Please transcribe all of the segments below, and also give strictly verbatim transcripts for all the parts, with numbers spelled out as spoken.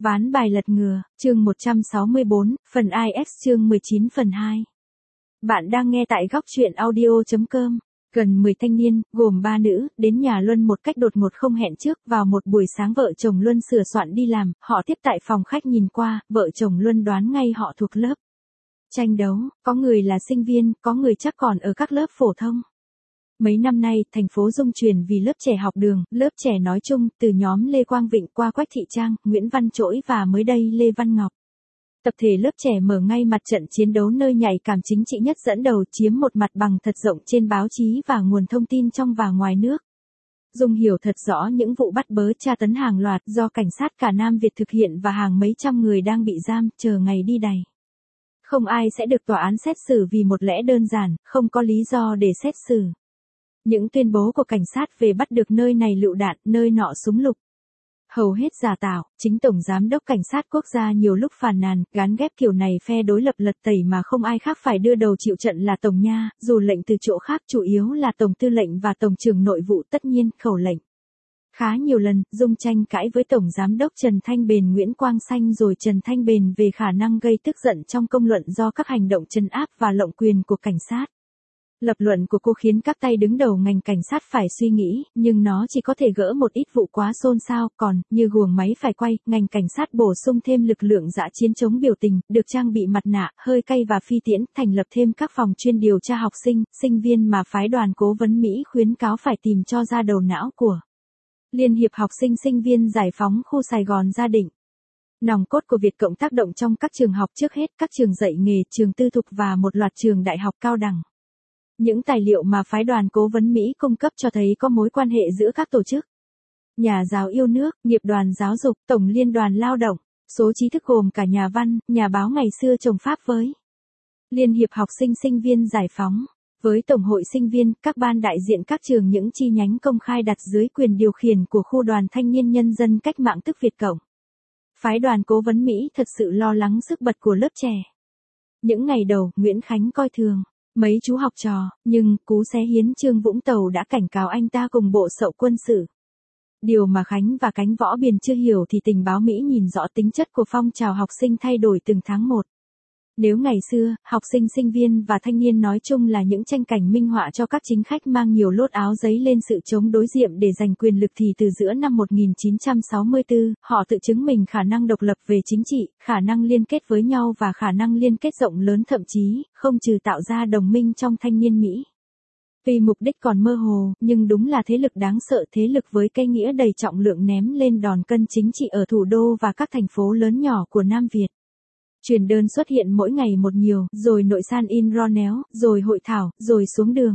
Ván bài lật ngừa, chương một trăm sáu mươi bốn, phần I X chương mười chín phần hai. Bạn đang nghe tại góc truyện audio chấm com. Gần mười thanh niên, gồm ba nữ, đến nhà Luân một cách đột ngột không hẹn trước. Vào một buổi sáng vợ chồng Luân sửa soạn đi làm, họ tiếp tại phòng khách nhìn qua, vợ chồng Luân đoán ngay họ thuộc lớp tranh đấu, có người là sinh viên, có người chắc còn ở các lớp phổ thông. Mấy năm nay, thành phố rung chuyển vì lớp trẻ học đường, lớp trẻ nói chung, từ nhóm Lê Quang Vịnh qua Quách Thị Trang, Nguyễn Văn Trỗi và mới đây Lê Văn Ngọc. Tập thể lớp trẻ mở ngay mặt trận chiến đấu nơi nhạy cảm chính trị nhất, dẫn đầu chiếm một mặt bằng thật rộng trên báo chí và nguồn thông tin trong và ngoài nước. Dung hiểu thật rõ những vụ bắt bớ tra tấn hàng loạt do cảnh sát cả Nam Việt thực hiện và hàng mấy trăm người đang bị giam, chờ ngày đi đày. Không ai sẽ được tòa án xét xử vì một lẽ đơn giản, không có lý do để xét xử. Những tuyên bố của cảnh sát về bắt được nơi này lựu đạn, nơi nọ súng lục, hầu hết giả tạo. Chính Tổng Giám đốc Cảnh sát Quốc gia nhiều lúc phàn nàn, gán ghép kiểu này phe đối lập lật tẩy mà không ai khác phải đưa đầu chịu trận là Tổng Nha, dù lệnh từ chỗ khác chủ yếu là Tổng Tư lệnh và Tổng trưởng Nội vụ, tất nhiên, khẩu lệnh. Khá nhiều lần, Dung tranh cãi với Tổng Giám đốc Trần Thanh Bền Nguyễn Quang Sanh rồi Trần Thanh Bền về khả năng gây tức giận trong công luận do các hành động trấn áp và lộng quyền của cảnh sát. Lập luận của cô khiến các tay đứng đầu ngành cảnh sát phải suy nghĩ, nhưng nó chỉ có thể gỡ một ít vụ quá xôn xao, còn, như guồng máy phải quay, ngành cảnh sát bổ sung thêm lực lượng dã chiến chống biểu tình, được trang bị mặt nạ, hơi cay và phi tiễn, thành lập thêm các phòng chuyên điều tra học sinh, sinh viên mà phái đoàn cố vấn Mỹ khuyến cáo phải tìm cho ra đầu não của Liên hiệp học sinh sinh viên giải phóng khu Sài Gòn gia định. Nòng cốt của Việt Cộng tác động trong các trường học, trước hết các trường dạy nghề, trường tư thục và một loạt trường đại học cao đẳng. Những tài liệu mà phái đoàn cố vấn Mỹ cung cấp cho thấy có mối quan hệ giữa các tổ chức Nhà giáo yêu nước, Nghiệp đoàn giáo dục, Tổng liên đoàn lao động, số trí thức gồm cả nhà văn, nhà báo ngày xưa chồng Pháp với Liên hiệp học sinh sinh viên giải phóng, với Tổng hội sinh viên, các ban đại diện các trường, những chi nhánh công khai đặt dưới quyền điều khiển của khu đoàn thanh niên nhân dân cách mạng tức Việt Cộng. Phái đoàn cố vấn Mỹ thật sự lo lắng sức bật của lớp trẻ. Những ngày đầu, Nguyễn Khánh coi thường mấy chú học trò, nhưng cú xé hiến chương Vũng Tàu đã cảnh cáo anh ta cùng bộ sậu quân sự. Điều mà Khánh và cánh võ biền chưa hiểu thì tình báo Mỹ nhìn rõ tính chất của phong trào học sinh thay đổi từng tháng một. Nếu ngày xưa, học sinh sinh viên và thanh niên nói chung là những tranh cảnh minh họa cho các chính khách mang nhiều lốt áo giấy lên sự chống đối diệm để giành quyền lực, thì từ giữa năm một nghìn chín trăm sáu mươi tư, họ tự chứng minh khả năng độc lập về chính trị, khả năng liên kết với nhau và khả năng liên kết rộng lớn, thậm chí, không trừ tạo ra đồng minh trong thanh niên Mỹ. Vì mục đích còn mơ hồ, nhưng đúng là thế lực đáng sợ, thế lực với cây nghĩa đầy trọng lượng ném lên đòn cân chính trị ở thủ đô và các thành phố lớn nhỏ của Nam Việt. Truyền đơn xuất hiện mỗi ngày một nhiều, rồi nội san in ro néo, rồi hội thảo, rồi xuống đường.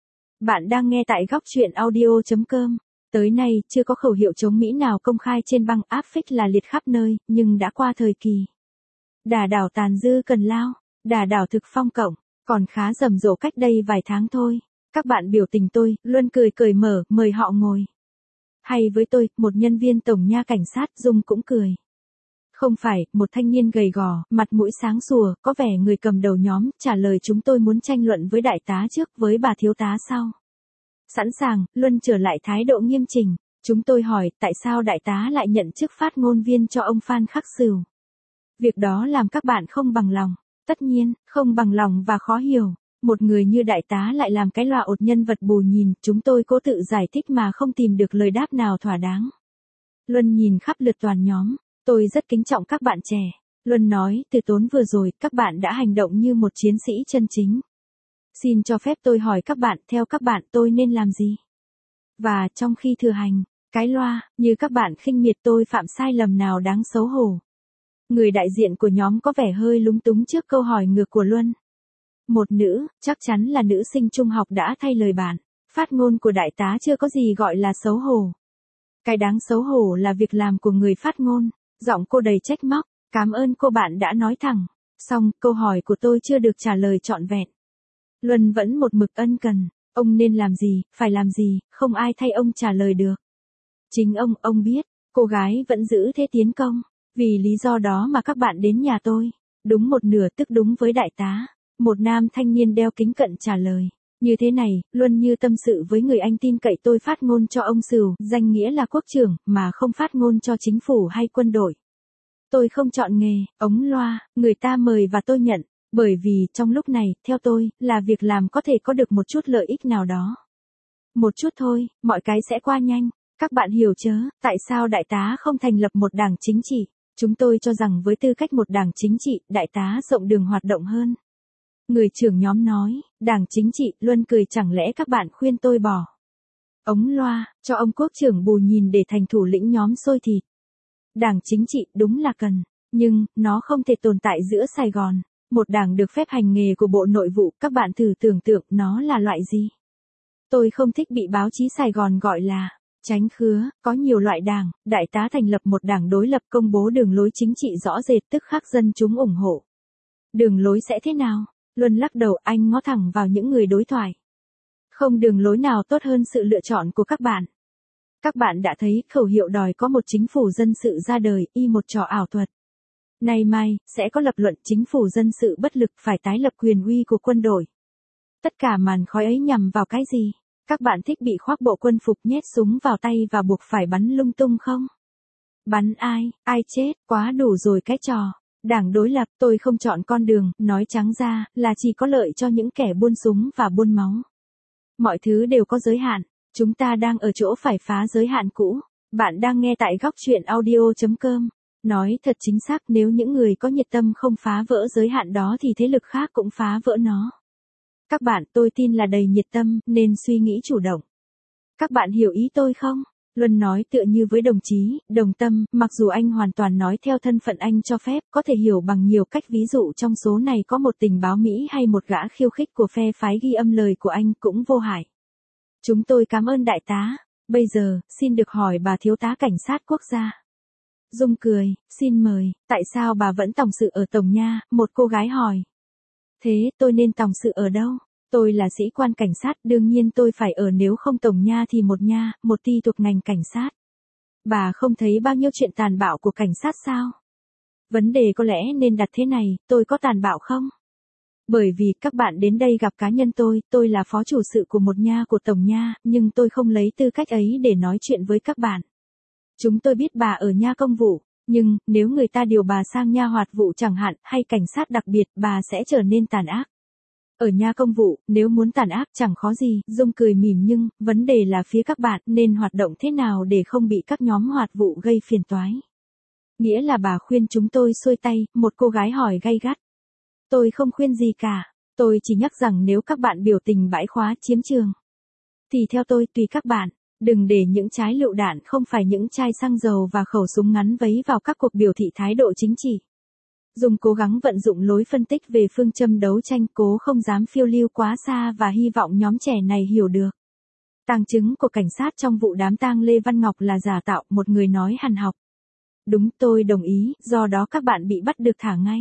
Bạn đang nghe tại góc truyện audio chấm com. Tới nay, chưa có khẩu hiệu chống Mỹ nào công khai trên băng áp phích là liệt khắp nơi, nhưng đã qua thời kỳ đả đảo tàn dư cần lao, đả đảo thực phong cộng, còn khá rầm rộ cách đây vài tháng thôi. Các bạn biểu tình tôi, Luân cười cởi mở, mời họ ngồi. Hay với tôi, một nhân viên Tổng Nha cảnh sát, Dung cũng cười. Không phải, một thanh niên gầy gò, mặt mũi sáng sủa, có vẻ người cầm đầu nhóm, trả lời chúng tôi muốn tranh luận với đại tá trước, với bà thiếu tá sau. Sẵn sàng, Luân trở lại thái độ nghiêm chỉnh. Chúng tôi hỏi, tại sao đại tá lại nhận chức phát ngôn viên cho ông Phan Khắc Sửu? Việc đó làm các bạn không bằng lòng. Tất nhiên, không bằng lòng và khó hiểu. Một người như đại tá lại làm cái lọa ột nhân vật bù nhìn, chúng tôi cố tự giải thích mà không tìm được lời đáp nào thỏa đáng. Luân nhìn khắp lượt toàn nhóm. Tôi rất kính trọng các bạn trẻ. Luân nói, từ tốn vừa rồi, các bạn đã hành động như một chiến sĩ chân chính. Xin cho phép tôi hỏi các bạn, theo các bạn tôi nên làm gì? Và trong khi thừa hành, cái loa, như các bạn khinh miệt tôi phạm sai lầm nào đáng xấu hổ? Người đại diện của nhóm có vẻ hơi lúng túng trước câu hỏi ngược của Luân. Một nữ, chắc chắn là nữ sinh trung học, đã thay lời bạn. Phát ngôn của đại tá chưa có gì gọi là xấu hổ. Cái đáng xấu hổ là việc làm của người phát ngôn. Giọng cô đầy trách móc. Cảm ơn cô bạn đã nói thẳng. Xong, câu hỏi của tôi chưa được trả lời trọn vẹn. Luân vẫn một mực ân cần. Ông nên làm gì, phải làm gì, không ai thay ông trả lời được. Chính ông, ông biết. Cô gái vẫn giữ thế tiến công. Vì lý do đó mà các bạn đến nhà tôi. Đúng một nửa, tức đúng với đại tá. Một nam thanh niên đeo kính cận trả lời. Như thế này, Luân như tâm sự với người anh tin cậy, tôi phát ngôn cho ông Sửu, danh nghĩa là quốc trưởng, mà không phát ngôn cho chính phủ hay quân đội. Tôi không chọn nghề, ống loa, người ta mời và tôi nhận, bởi vì trong lúc này, theo tôi, là việc làm có thể có được một chút lợi ích nào đó. Một chút thôi, mọi cái sẽ qua nhanh. Các bạn hiểu chớ, tại sao đại tá không thành lập một đảng chính trị? Chúng tôi cho rằng với tư cách một đảng chính trị, đại tá rộng đường hoạt động hơn. Người trưởng nhóm nói, đảng chính trị, Luân cười, chẳng lẽ các bạn khuyên tôi bỏ ống loa, cho ông quốc trưởng Bù nhìn để thành thủ lĩnh nhóm xôi thịt. Đảng chính trị đúng là cần, nhưng, nó không thể tồn tại giữa Sài Gòn. Một đảng được phép hành nghề của Bộ Nội vụ, các bạn thử tưởng tượng nó là loại gì? Tôi không thích bị báo chí Sài Gòn gọi là tránh khứa, có nhiều loại đảng, đại tá thành lập một đảng đối lập, công bố đường lối chính trị rõ rệt, tức khắc dân chúng ủng hộ. Đường lối sẽ thế nào? Luân lắc đầu, anh ngó thẳng vào những người đối thoại. Không đường lối nào tốt hơn sự lựa chọn của các bạn. Các bạn đã thấy khẩu hiệu đòi có một chính phủ dân sự ra đời, y một trò ảo thuật. Nay mai, sẽ có lập luận chính phủ dân sự bất lực, phải tái lập quyền uy của quân đội. Tất cả màn khói ấy nhằm vào cái gì? Các bạn thích bị khoác bộ quân phục, nhét súng vào tay và buộc phải bắn lung tung không? Bắn ai, ai chết, quá đủ rồi cái trò. Đảng đối lập, tôi không chọn con đường, nói trắng ra, là chỉ có lợi cho những kẻ buôn súng và buôn máu. Mọi thứ đều có giới hạn, chúng ta đang ở chỗ phải phá giới hạn cũ. Bạn đang nghe tại góc truyện audio chấm com. Nói thật chính xác, nếu những người có nhiệt tâm không phá vỡ giới hạn đó thì thế lực khác cũng phá vỡ nó. Các bạn, tôi tin là đầy nhiệt tâm, nên suy nghĩ chủ động. Các bạn hiểu ý tôi không? Luân nói tựa như với đồng chí, đồng tâm, mặc dù anh hoàn toàn nói theo thân phận anh cho phép, có thể hiểu bằng nhiều cách, ví dụ trong số này có một tình báo Mỹ hay một gã khiêu khích của phe phái ghi âm lời của anh cũng vô hại. Chúng tôi cảm ơn đại tá. Bây giờ, xin được hỏi bà thiếu tá cảnh sát quốc gia. Dung cười, xin mời, tại sao bà vẫn tòng sự ở Tổng Nha, một cô gái hỏi. Thế, tôi nên tòng sự ở đâu? Tôi là sĩ quan cảnh sát, đương nhiên tôi phải ở, nếu không Tổng Nha thì một nha, một ty thuộc ngành cảnh sát. Bà không thấy bao nhiêu chuyện tàn bạo của cảnh sát sao? Vấn đề có lẽ nên đặt thế này, tôi có tàn bạo không? Bởi vì các bạn đến đây gặp cá nhân tôi, tôi là phó chủ sự của một nha của Tổng Nha, nhưng tôi không lấy tư cách ấy để nói chuyện với các bạn. Chúng tôi biết bà ở nha công vụ, nhưng, nếu người ta điều bà sang nha hoạt vụ chẳng hạn, hay cảnh sát đặc biệt, bà sẽ trở nên tàn ác. Ở nha công vụ, nếu muốn tàn ác chẳng khó gì, Dung cười mỉm, nhưng, vấn đề là phía các bạn nên hoạt động thế nào để không bị các nhóm hoạt vụ gây phiền toái. Nghĩa là bà khuyên chúng tôi xuôi tay, một cô gái hỏi gay gắt. Tôi không khuyên gì cả, tôi chỉ nhắc rằng nếu các bạn biểu tình bãi khóa chiếm trường, thì theo tôi tùy các bạn. Đừng để những trái lựu đạn, không phải những chai xăng dầu và khẩu súng ngắn vấy vào các cuộc biểu thị thái độ chính trị. Dung cố gắng vận dụng lối phân tích về phương châm đấu tranh, cố không dám phiêu lưu quá xa và hy vọng nhóm trẻ này hiểu được. Tang chứng của cảnh sát trong vụ đám tang Lê Văn Ngọc là giả tạo, một người nói hằn học. Đúng, tôi đồng ý, do đó các bạn bị bắt được thả ngay.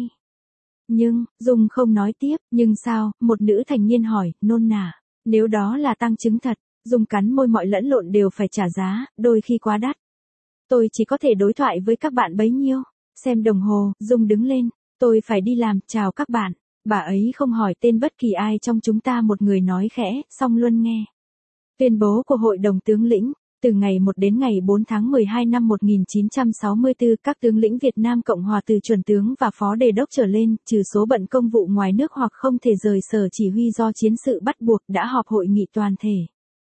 Nhưng, Dung không nói tiếp, nhưng sao, một nữ thành niên hỏi, nôn nả, nếu đó là tang chứng thật. Dung cắn môi, mọi lẫn lộn đều phải trả giá, đôi khi quá đắt. Tôi chỉ có thể đối thoại với các bạn bấy nhiêu. Xem đồng hồ, Dung đứng lên. Tôi phải đi làm, chào các bạn. Bà ấy không hỏi tên bất kỳ ai trong chúng ta, một người nói khẽ, xong Luân nghe. Tuyên bố của Hội đồng tướng lĩnh. Từ ngày một đến ngày bốn tháng mười hai năm một nghìn chín trăm sáu mươi tư, các tướng lĩnh Việt Nam Cộng Hòa từ chuẩn tướng và phó đề đốc trở lên, trừ số bận công vụ ngoài nước hoặc không thể rời sở chỉ huy do chiến sự bắt buộc, đã họp hội nghị toàn thể.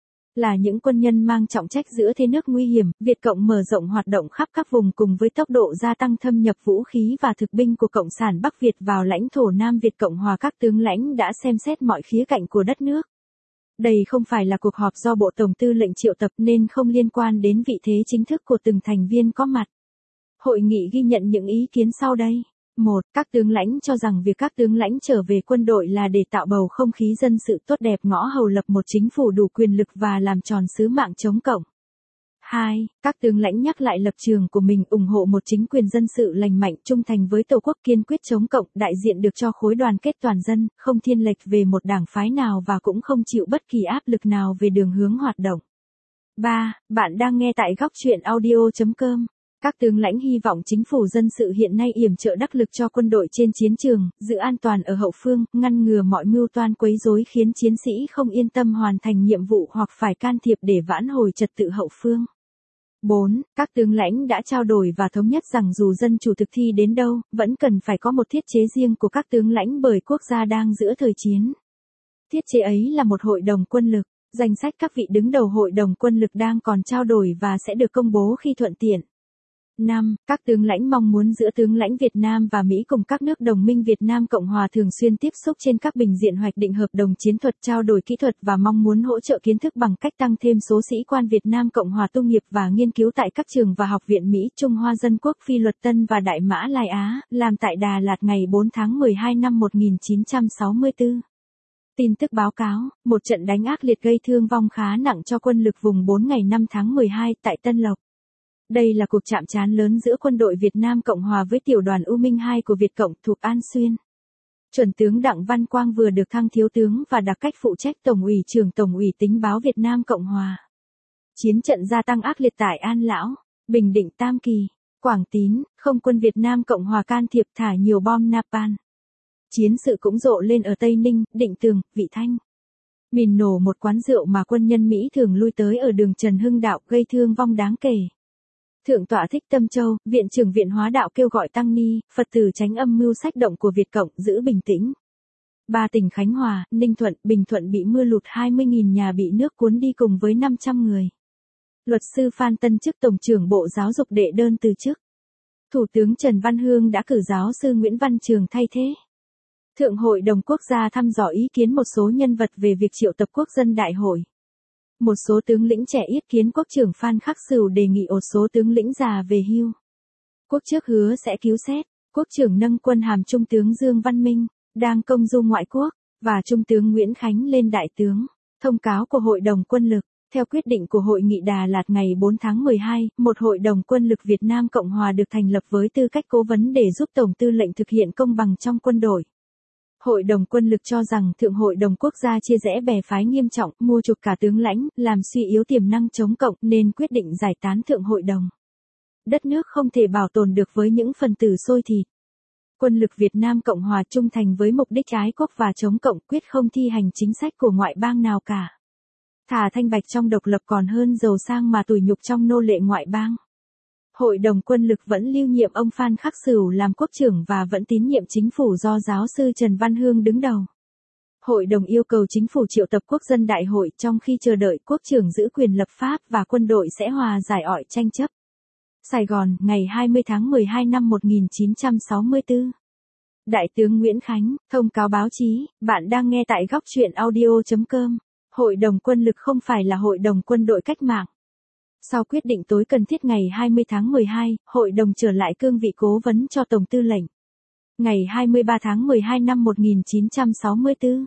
Là những quân nhân mang trọng trách giữa thế nước nguy hiểm, Việt Cộng mở rộng hoạt động khắp các vùng cùng với tốc độ gia tăng thâm nhập vũ khí và thực binh của Cộng sản Bắc Việt vào lãnh thổ Nam Việt Cộng Hòa. Các tướng lãnh đã xem xét mọi khía cạnh của đất nước. Đây không phải là cuộc họp do Bộ Tổng tư lệnh triệu tập nên không liên quan đến vị thế chính thức của từng thành viên có mặt. Hội nghị ghi nhận những ý kiến sau đây. một. Các tướng lãnh cho rằng việc các tướng lãnh trở về quân đội là để tạo bầu không khí dân sự tốt đẹp, ngõ hầu lập một chính phủ đủ quyền lực và làm tròn sứ mạng chống cộng. hai. Các tướng lãnh nhắc lại lập trường của mình, ủng hộ một chính quyền dân sự lành mạnh, trung thành với Tổ quốc, kiên quyết chống cộng, đại diện được cho khối đoàn kết toàn dân, không thiên lệch về một đảng phái nào và cũng không chịu bất kỳ áp lực nào về đường hướng hoạt động. ba. Bạn đang nghe tại góc truyện audio chấm com. Các tướng lãnh hy vọng chính phủ dân sự hiện nay yểm trợ đắc lực cho quân đội trên chiến trường, giữ an toàn ở hậu phương, ngăn ngừa mọi mưu toan quấy rối khiến chiến sĩ không yên tâm hoàn thành nhiệm vụ hoặc phải can thiệp để vãn hồi trật tự hậu phương. bốn. Các tướng lãnh đã trao đổi và thống nhất rằng dù dân chủ thực thi đến đâu, vẫn cần phải có một thiết chế riêng của các tướng lãnh bởi quốc gia đang giữa thời chiến. Thiết chế ấy là một hội đồng quân lực. Danh sách các vị đứng đầu hội đồng quân lực đang còn trao đổi và sẽ được công bố khi thuận tiện. năm. Các tướng lãnh mong muốn giữa tướng lãnh Việt Nam và Mỹ cùng các nước đồng minh Việt Nam Cộng Hòa thường xuyên tiếp xúc trên các bình diện hoạch định hợp đồng chiến thuật, trao đổi kỹ thuật và mong muốn hỗ trợ kiến thức bằng cách tăng thêm số sĩ quan Việt Nam Cộng Hòa tu nghiệp và nghiên cứu tại các trường và học viện Mỹ, Trung Hoa Dân Quốc, Phi Luật Tân và Đại Mã Lai Á, làm tại Đà Lạt ngày bốn tháng mười hai năm một nghìn chín trăm sáu mươi tư. Tin tức báo cáo, một trận đánh ác liệt gây thương vong khá nặng cho quân lực vùng bốn ngày năm tháng mười hai tại Tân Lộc. Đây là cuộc chạm trán lớn giữa quân đội Việt Nam Cộng Hòa với tiểu đoàn U Minh hai của Việt Cộng thuộc An Xuyên. Chuẩn tướng Đặng Văn Quang vừa được thăng thiếu tướng và đặc cách phụ trách Tổng ủy trưởng Tổng ủy Tình báo Việt Nam Cộng Hòa. Chiến trận gia tăng ác liệt tại An Lão, Bình Định, Tam Kỳ, Quảng Tín, không quân Việt Nam Cộng Hòa can thiệp thả nhiều bom napalm. Chiến sự cũng rộ lên ở Tây Ninh, Định Tường, Vị Thanh. Mìn nổ một quán rượu mà quân nhân Mỹ thường lui tới ở đường Trần Hưng Đạo gây thương vong đáng kể. Thượng tọa Thích Tâm Châu, Viện trưởng Viện Hóa Đạo kêu gọi tăng ni, Phật tử tránh âm mưu sách động của Việt Cộng, giữ bình tĩnh. Ba tỉnh Khánh Hòa, Ninh Thuận, Bình Thuận bị mưa lụt, hai mươi nghìn nhà bị nước cuốn đi cùng với năm trăm người. Luật sư Phan Tân Chức Tổng trưởng Bộ Giáo dục đệ đơn từ chức. Thủ tướng Trần Văn Hương đã cử giáo sư Nguyễn Văn Trường thay thế. Thượng hội đồng quốc gia thăm dò ý kiến một số nhân vật về việc triệu tập quốc dân đại hội. Một số tướng lĩnh trẻ yết kiến quốc trưởng Phan Khắc Sửu đề nghị một số tướng lĩnh già về hưu. Quốc trước hứa sẽ cứu xét, quốc trưởng nâng quân hàm trung tướng Dương Văn Minh, đang công du ngoại quốc, và trung tướng Nguyễn Khánh lên đại tướng. Thông cáo của Hội đồng quân lực. Theo quyết định của Hội nghị Đà Lạt ngày bốn tháng mười hai, một Hội đồng quân lực Việt Nam Cộng Hòa được thành lập với tư cách cố vấn để giúp Tổng tư lệnh thực hiện công bằng trong quân đội. Hội đồng quân lực cho rằng Thượng hội đồng quốc gia chia rẽ bè phái nghiêm trọng, mua chuộc cả tướng lãnh, làm suy yếu tiềm năng chống cộng nên quyết định giải tán Thượng hội đồng. Đất nước không thể bảo tồn được với những phần tử xôi thịt. Quân lực Việt Nam Cộng Hòa trung thành với mục đích ái quốc và chống cộng, quyết không thi hành chính sách của ngoại bang nào cả. Thà thanh bạch trong độc lập còn hơn giàu sang mà tủi nhục trong nô lệ ngoại bang. Hội đồng quân lực vẫn lưu nhiệm ông Phan Khắc Sửu làm quốc trưởng và vẫn tín nhiệm chính phủ do giáo sư Trần Văn Hương đứng đầu. Hội đồng yêu cầu chính phủ triệu tập quốc dân đại hội trong khi chờ đợi quốc trưởng giữ quyền lập pháp và quân đội sẽ hòa giải ỏi tranh chấp. Sài Gòn, ngày hai mươi tháng mười hai năm một nghìn chín trăm sáu mươi tư. Đại tướng Nguyễn Khánh, thông cáo báo chí, bạn đang nghe tại góc truyện audio chấm com. Hội đồng quân lực không phải là hội đồng quân đội cách mạng. Sau quyết định tối cần thiết ngày hai mươi tháng mười hai, hội đồng trở lại cương vị cố vấn cho Tổng tư lệnh. Ngày hai mươi ba tháng mười hai năm một nghìn chín trăm sáu mươi tư.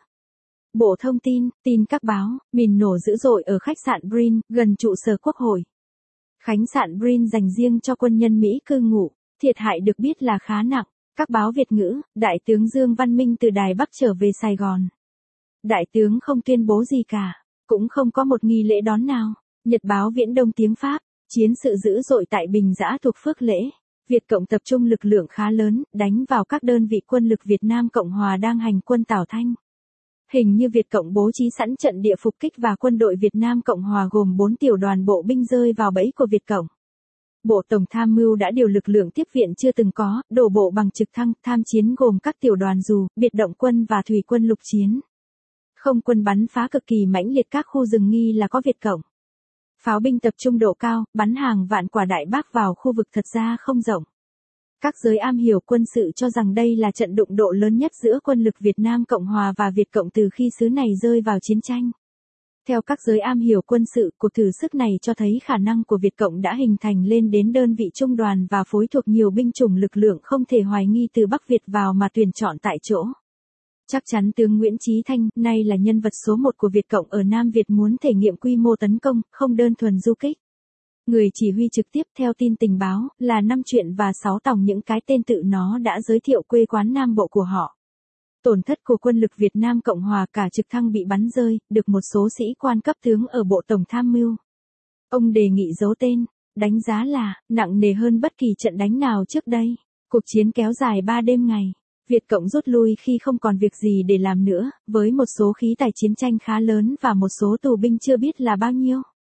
Bộ Thông tin, tin các báo, mìn nổ dữ dội ở khách sạn Brin, gần trụ sở Quốc hội. Khách sạn Brin dành riêng cho quân nhân Mỹ cư ngụ, thiệt hại được biết là khá nặng. Các báo Việt ngữ, Đại tướng Dương Văn Minh từ Đài Bắc trở về Sài Gòn. Đại tướng không tuyên bố gì cả, cũng không có một nghi lễ đón nào. Nhật báo Viễn Đông tiếng Pháp, chiến sự dữ dội tại Bình Giã thuộc Phước Lễ. Việt Cộng tập trung lực lượng khá lớn, đánh vào các đơn vị quân lực Việt Nam Cộng Hòa đang hành quân Tảo Thanh. Hình như Việt Cộng bố trí sẵn trận địa phục kích và quân đội Việt Nam Cộng Hòa gồm bốn tiểu đoàn bộ binh rơi vào bẫy của Việt Cộng. Bộ Tổng tham mưu đã điều lực lượng tiếp viện chưa từng có, đổ bộ bằng trực thăng, tham chiến gồm các tiểu đoàn dù, biệt động quân và thủy quân lục chiến. Không quân bắn phá cực kỳ mãnh liệt các khu rừng nghi là có Việt Cộng. Pháo binh tập trung độ cao, bắn hàng vạn quả đại bác vào khu vực thật ra không rộng. Các giới am hiểu quân sự cho rằng đây là trận đụng độ lớn nhất giữa quân lực Việt Nam Cộng Hòa và Việt Cộng từ khi xứ này rơi vào chiến tranh. Theo các giới am hiểu quân sự, cuộc thử sức này cho thấy khả năng của Việt Cộng đã hình thành lên đến đơn vị trung đoàn và phối thuộc nhiều binh chủng lực lượng không thể hoài nghi từ Bắc Việt vào mà tuyển chọn tại chỗ. Chắc chắn tướng Nguyễn Chí Thanh, nay là nhân vật số một của Việt Cộng ở Nam Việt muốn thể nghiệm quy mô tấn công, không đơn thuần du kích. Người chỉ huy trực tiếp theo tin tình báo, là năm chuyện và sáu tòng những cái tên tự nó đã giới thiệu quê quán Nam Bộ của họ. Tổn thất của quân lực Việt Nam Cộng Hòa cả trực thăng bị bắn rơi, được một số sĩ quan cấp tướng ở Bộ Tổng tham mưu. Ông đề nghị giấu tên, đánh giá là, nặng nề hơn bất kỳ trận đánh nào trước đây. Cuộc chiến kéo dài ba đêm ngày. Việt Cộng rút lui khi không còn việc gì để làm nữa, với một số khí tài chiến tranh khá lớn và một số tù binh chưa biết là bao nhiêu.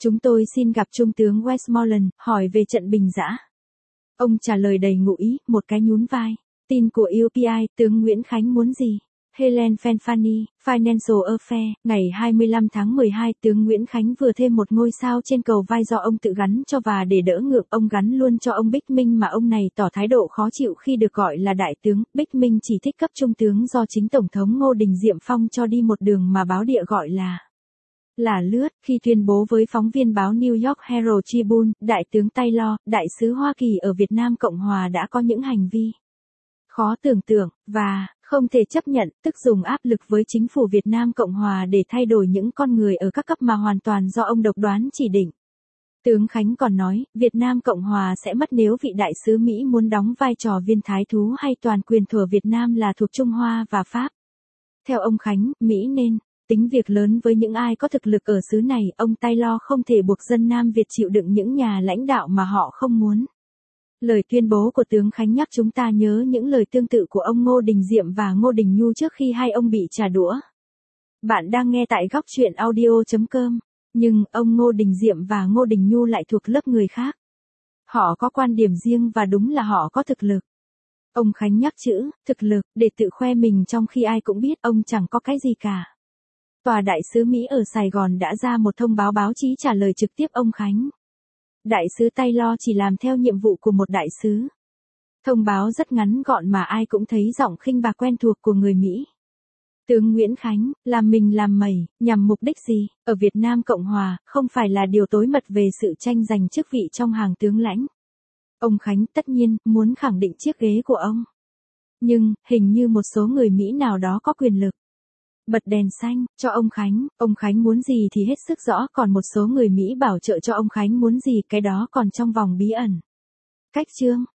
Chúng tôi xin gặp Trung tướng Westmoreland, hỏi về trận Bình Giã. Ông trả lời đầy ngụ ý, một cái nhún vai. Tin của u pê i, tướng Nguyễn Khánh muốn gì? Helen Fanfani, Financial Affair, ngày hai mươi lăm tháng mười hai, tướng Nguyễn Khánh vừa thêm một ngôi sao trên cầu vai do ông tự gắn cho và để đỡ ngượng ông gắn luôn cho ông Bích Minh mà ông này tỏ thái độ khó chịu khi được gọi là đại tướng. Bích Minh chỉ thích cấp trung tướng do chính Tổng thống Ngô Đình Diệm phong cho đi một đường mà báo địa gọi là là lướt. Khi tuyên bố với phóng viên báo New York Herald Tribune, Đại tướng Taylor, đại sứ Hoa Kỳ ở Việt Nam Cộng Hòa đã có những hành vi khó tưởng tượng, và không thể chấp nhận, tức dùng áp lực với chính phủ Việt Nam Cộng Hòa để thay đổi những con người ở các cấp mà hoàn toàn do ông độc đoán chỉ định. Tướng Khánh còn nói, Việt Nam Cộng Hòa sẽ mất nếu vị đại sứ Mỹ muốn đóng vai trò viên thái thú hay toàn quyền thuở Việt Nam là thuộc Trung Hoa và Pháp. Theo ông Khánh, Mỹ nên tính việc lớn với những ai có thực lực ở xứ này, ông Taylor không thể buộc dân Nam Việt chịu đựng những nhà lãnh đạo mà họ không muốn. Lời tuyên bố của tướng Khánh nhắc chúng ta nhớ những lời tương tự của ông Ngô Đình Diệm và Ngô Đình Nhu trước khi hai ông bị trả đũa. Bạn đang nghe tại góc truyện audio chấm com. Nhưng, ông Ngô Đình Diệm và Ngô Đình Nhu lại thuộc lớp người khác. Họ có quan điểm riêng và đúng là họ có thực lực. Ông Khánh nhắc chữ, thực lực, để tự khoe mình trong khi ai cũng biết ông chẳng có cái gì cả. Tòa đại sứ Mỹ ở Sài Gòn đã ra một thông báo báo chí trả lời trực tiếp ông Khánh. Đại sứ Taylor chỉ làm theo nhiệm vụ của một đại sứ. Thông báo rất ngắn gọn mà ai cũng thấy giọng khinh bạc quen thuộc của người Mỹ. Tướng Nguyễn Khánh, làm mình làm mẩy, nhằm mục đích gì? Ở Việt Nam Cộng Hòa, không phải là điều tối mật về sự tranh giành chức vị trong hàng tướng lãnh. Ông Khánh tất nhiên muốn khẳng định chiếc ghế của ông. Nhưng, hình như một số người Mỹ nào đó có quyền lực bật đèn xanh cho ông Khánh, ông Khánh muốn gì thì hết sức rõ, còn một số người Mỹ bảo trợ cho ông Khánh muốn gì, cái đó còn trong vòng bí ẩn. Cách chương